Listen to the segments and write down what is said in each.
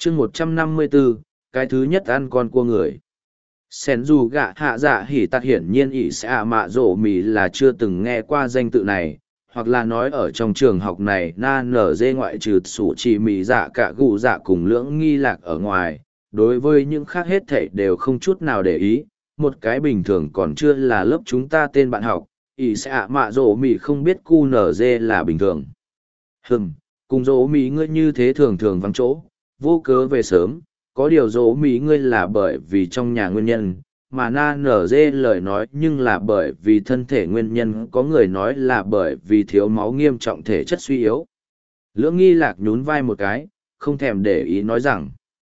chương 154, cái thứ nhất ăn con cua người. Sen dù gạ hạ dạ hỉ tạt hiển nhiên ỷ sẽ mạ rổ mì là chưa từng nghe qua danh tự này, hoặc là nói ở trong trường học này na nở dê ngoại trừ sủ chỉ mì dạ cả gụ dạ cùng lưỡng nghi lạc ở ngoài, đối với những khác hết thảy đều không chút nào để ý, một cái bình thường còn chưa là lớp chúng ta tên bạn học, ỷ sẽ mạ rổ mì không biết cu nở dê là bình thường. Cùng rổ mì ngươi như thế thường thường vắng chỗ, vô cớ về sớm, có điều dỗ mỹ ngươi là bởi vì trong nhà nguyên nhân, mà na nở dê lời nói nhưng là bởi vì thân thể nguyên nhân, có người nói là bởi vì thiếu máu nghiêm trọng thể chất suy yếu. Lưỡng nghi lạc nhún vai một cái, không thèm để ý nói rằng,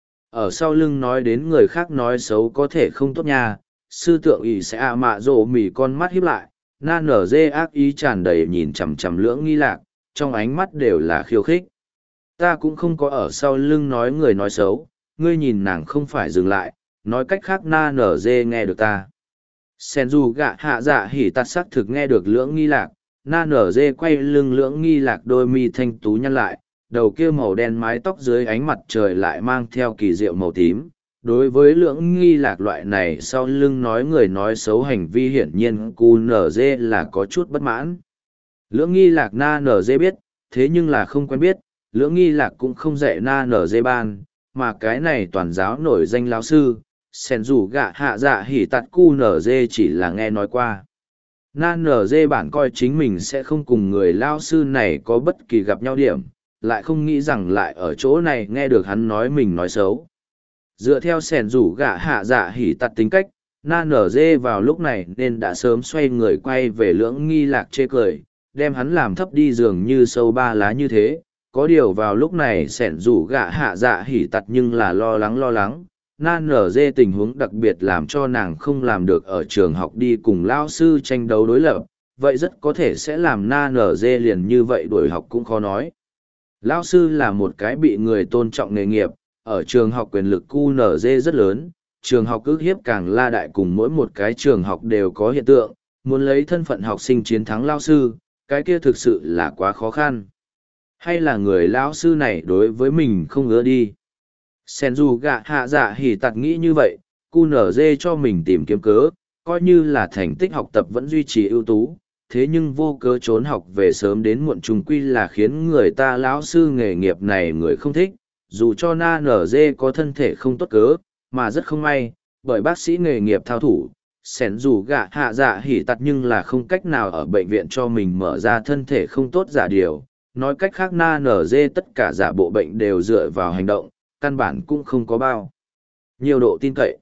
ở sau lưng nói đến người khác nói xấu có thể không tốt nha, sư tượng ỷ sẽ mạ dỗ mỉ con mắt híp lại, na nở dê ác ý tràn đầy nhìn chằm chằm lưỡng nghi lạc, trong ánh mắt đều là khiêu khích. Ta cũng không có ở sau lưng nói người nói xấu, ngươi nhìn nàng không phải dừng lại, nói cách khác na nở dê nghe được ta. Sen dù gạ hạ dạ hỉ tạt sắc thực nghe được lưỡng nghi lạc, na nở dê quay lưng lưỡng nghi lạc đôi mi thanh tú nhăn lại, đầu kia màu đen mái tóc dưới ánh mặt trời lại mang theo kỳ diệu màu tím. Đối với lưỡng nghi lạc loại này sau lưng nói người nói xấu hành vi hiển nhiên cu nở dê là có chút bất mãn. Lưỡng nghi lạc na nở dê biết, thế nhưng là không quen biết, lưỡng nghi lạc cũng không dạy na nở dê ban, mà cái này toàn giáo nổi danh lão sư, sen dù gạ hạ dạ hỉ tạt cu nở dê chỉ là nghe nói qua. Na nở dê bản coi chính mình sẽ không cùng người lao sư này có bất kỳ gặp nhau điểm, lại không nghĩ rằng lại ở chỗ này nghe được hắn nói mình nói xấu. Dựa theo sen dù gạ hạ dạ hỉ tạt tính cách, na nở dê vào lúc này nên đã sớm xoay người quay về lưỡng nghi lạc chê cười, đem hắn làm thấp đi giường như sâu ba lá như thế. Có điều vào lúc này sẻn rủ gạ hạ dạ hỉ tặt nhưng là lo lắng, na nở dê tình huống đặc biệt làm cho nàng không làm được ở trường học đi cùng lao sư tranh đấu đối lập, vậy rất có thể sẽ làm na nở dê liền như vậy đuổi học cũng khó nói. Lao sư là một cái bị người tôn trọng nghề nghiệp, ở trường học quyền lực cu nở dê rất lớn, trường học ức hiếp càng la đại cùng mỗi một cái trường học đều có hiện tượng, muốn lấy thân phận học sinh chiến thắng lao sư, cái kia thực sự là quá khó khăn. Hay là người lão sư này đối với mình không ưa đi. Sen dù gạ hạ dạ hỉ tạt nghĩ như vậy, cu nở dê cho mình tìm kiếm cớ, coi như là thành tích học tập vẫn duy trì ưu tú, thế nhưng vô cớ trốn học về sớm đến muộn trùng quy là khiến người ta lão sư nghề nghiệp này người không thích, dù cho na nở dê có thân thể không tốt cớ, mà rất không may, bởi bác sĩ nghề nghiệp thao thủ. Sen dù gạ hạ dạ hỉ tạt nhưng là không cách nào ở bệnh viện cho mình mở ra thân thể không tốt giả điều. Nói cách khác na nở dê tất cả giả bộ bệnh đều dựa vào hành động, căn bản cũng không có bao nhiều độ tin cậy.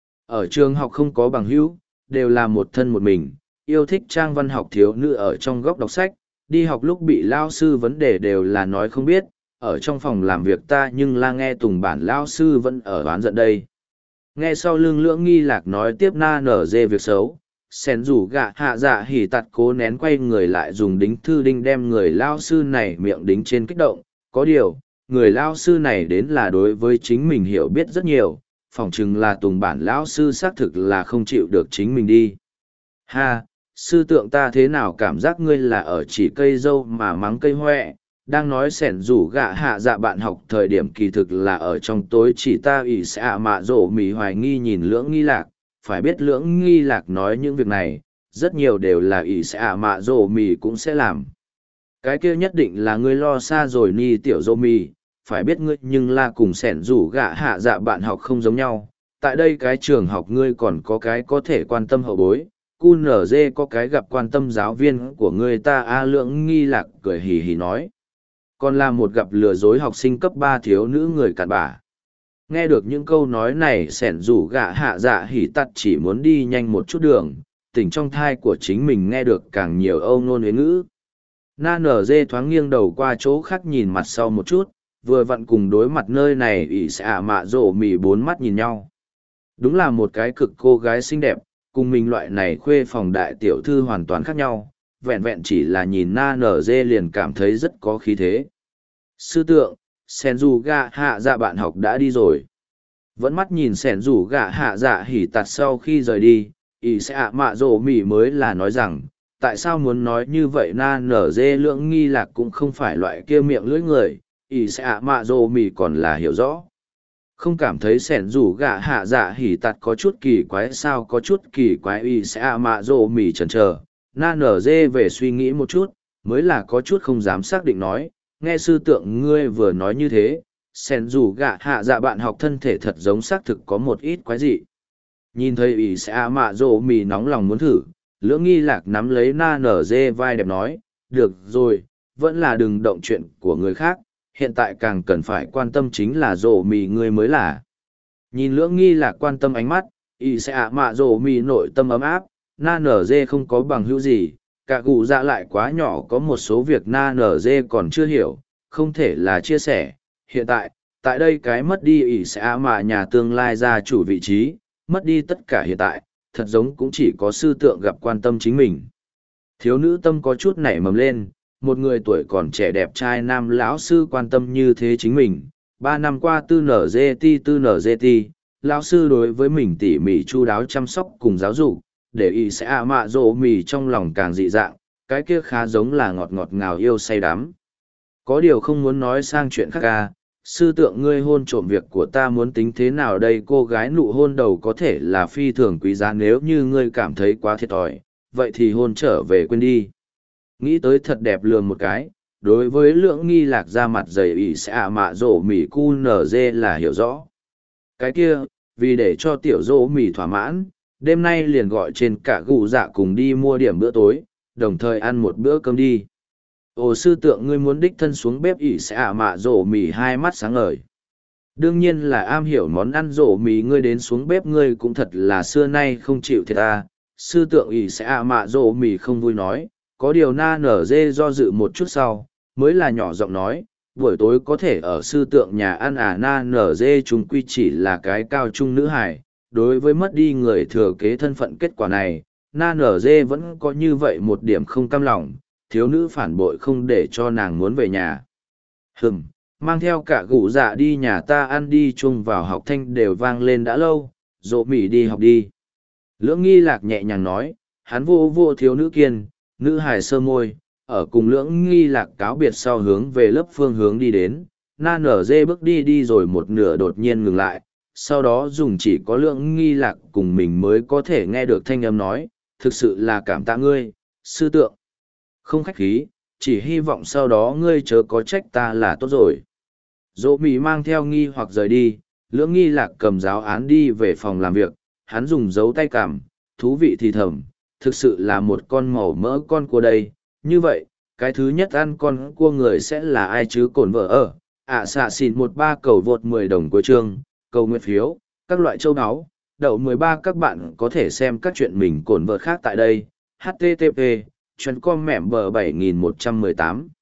Ở trường học không có bằng hữu, đều là một thân một mình, yêu thích trang văn học thiếu nữ ở trong góc đọc sách, đi học lúc bị lao sư vấn đề đều là nói không biết, ở trong phòng làm việc ta nhưng la nghe tùng bản lao sư vẫn ở oán giận đây. Nghe sau lưng lưỡng nghi lạc nói tiếp na nở dê việc xấu. Sen rủ gạ hạ dạ hỉ tạt cố nén quay người lại dùng đính thư đinh đem người lao sư này miệng đính trên kích động. Có điều, người lao sư này đến là đối với chính mình hiểu biết rất nhiều, phỏng chừng là tùng bản lao sư xác thực là không chịu được chính mình đi. Ha, sư tượng ta thế nào cảm giác ngươi là ở chỉ cây dâu mà mắng cây hoẹ, đang nói sẻn rủ gạ hạ dạ bạn học thời điểm kỳ thực là ở trong tối chỉ ta ỷ sẽ mạ rổ mì hoài nghi nhìn lưỡng nghi lạc. Phải biết lưỡng nghi lạc nói những việc này, rất nhiều đều là ỷ sẽ mạ rổ mì cũng sẽ làm. Cái kia nhất định là ngươi lo xa rồi ni tiểu rổ mì, phải biết ngươi nhưng là cùng sẻn rủ gạ hạ dạ bạn học không giống nhau. Tại đây cái trường học ngươi còn có cái có thể quan tâm hậu bối, cu nở dê có cái gặp quan tâm giáo viên của ngươi ta a lưỡng nghi lạc cười hì hì nói. Còn là một gặp lừa dối học sinh cấp 3 thiếu nữ người cặn bã. Nghe được những câu nói này sẻn rủ gạ hạ dạ hỉ tắt chỉ muốn đi nhanh một chút đường, tỉnh trong thai của chính mình nghe được càng nhiều âu nôn huế ngữ. Na nở dê thoáng nghiêng đầu qua chỗ khác nhìn mặt sau một chút, vừa vặn cùng đối mặt nơi này ỷ xạ mạ rổ mì bốn mắt nhìn nhau. Đúng là một cái cực cô gái xinh đẹp, cùng mình loại này khuê phòng đại tiểu thư hoàn toàn khác nhau, vẹn vẹn chỉ là nhìn na nở dê liền cảm thấy rất có khí thế. Sư tượng, sen dù gạ hạ dạ bạn học đã đi rồi. Vẫn mắt nhìn sẻn rủ gạ hạ dạ hỉ tạt sau khi rời đi, ỷ sẽ ạ mạ rổ mỉ mới là nói rằng, tại sao muốn nói như vậy na nở dê lưỡng nghi lạc cũng không phải loại kia miệng lưỡi người, ỷ sẽ ạ mạ rổ mỉ còn là hiểu rõ. Không cảm thấy sẻn rủ gạ hạ dạ hỉ tạt có chút kỳ quái sao có chút kỳ quái y sẽ ạ mạ rộ mỉ chần chờ na nở dê về suy nghĩ một chút mới là có chút không dám xác định nói nghe sư tượng ngươi vừa nói như thế sẻn rủ gạ hạ dạ bạn học thân thể thật giống xác thực có một ít quái dị nhìn thấy y sẽ ạ mạ rộ mỉ nóng lòng muốn thử lưỡng nghi lạc nắm lấy na nở dê vai đẹp nói được rồi vẫn là đừng động chuyện của người khác hiện tại càng cần phải quan tâm chính là rổ mì ngươi mới là. Nhìn lưỡng nghi lạc quan tâm ánh mắt, y sẽ ạ mạ rổ mì nội tâm ấm áp, na nở dê không có bằng hữu gì, cả cụ dạ lại quá nhỏ có một số việc na nở dê còn chưa hiểu, không thể là chia sẻ. Hiện tại đây cái mất đi y sẽ ạ mạ nhà tương lai gia chủ vị trí, mất đi tất cả hiện tại, thật giống cũng chỉ có sư tượng gặp quan tâm chính mình. Thiếu nữ tâm có chút nảy mầm lên, một người tuổi còn trẻ đẹp trai nam lão sư quan tâm như thế chính mình 3 năm qua tư nở ti lão sư đối với mình tỉ mỉ chu đáo chăm sóc cùng giáo dục để y sẽ ạ mạ rộ mì trong lòng càng dị dạng cái kia khá giống là ngọt ngọt ngào yêu say đắm có điều không muốn nói sang chuyện khác ca sư tượng ngươi hôn trộm việc của ta muốn tính thế nào đây cô gái nụ hôn đầu có thể là phi thường quý giá nếu như ngươi cảm thấy quá thiệt thòi vậy thì hôn trở về quên đi nghĩ tới thật đẹp lườm một cái đối với lưỡng nghi lạc ra mặt dày ỉ sẽ ạ mạ rổ mỉ cu nở dê là hiểu rõ cái kia vì để cho tiểu rổ mỉ thỏa mãn đêm nay liền gọi trên cả gù dạ cùng đi mua điểm bữa tối đồng thời ăn một bữa cơm đi ồ sư tượng ngươi muốn đích thân xuống bếp ỉ sẽ ạ mạ rổ mỉ hai mắt sáng ngời đương nhiên là am hiểu món ăn rổ mỉ ngươi đến xuống bếp ngươi cũng thật là xưa nay không chịu thiệt ta sư tượng ỉ sẽ ạ mạ rổ mỉ không vui nói có điều na nở dê do dự một chút sau mới là nhỏ giọng nói buổi tối có thể ở sư tượng nhà ăn na nở dê chúng quy chỉ là cái cao trung nữ hải đối với mất đi người thừa kế thân phận kết quả này na nở dê vẫn có như vậy một điểm không cam lòng thiếu nữ phản bội không để cho nàng muốn về nhà mang theo cả gụ dạ đi nhà ta ăn đi chung vào học thanh đều vang lên đã lâu dỗ mỉ đi học đi lưỡng nghi lạc nhẹ nhàng nói hắn vô thiếu nữ kiên nữ hài sơ môi, ở cùng lưỡng nghi lạc cáo biệt sau hướng về lớp phương hướng đi đến, na nở dê bước đi rồi một nửa đột nhiên ngừng lại, sau đó dùng chỉ có lưỡng nghi lạc cùng mình mới có thể nghe được thanh âm nói, thực sự là cảm tạ ngươi, sư tượng. Không khách khí, chỉ hy vọng sau đó ngươi chớ có trách ta là tốt rồi. Dỗ mì mang theo nghi hoặc rời đi, lưỡng nghi lạc cầm giáo án đi về phòng làm việc, hắn dùng dấu tay cảm, thú vị thì thầm thực sự là một con màu mỡ con cua đây. Như vậy, cái thứ nhất ăn con cua người sẽ là ai chứ cổn vợ ở. Xạ xìn 13 cầu vượt 10 đồng của chương, cầu nguyện phiếu, các loại châu áo. Đậu 13 các bạn có thể xem các chuyện mình cổn vợ khác tại đây. http://com mẻm bờ 7118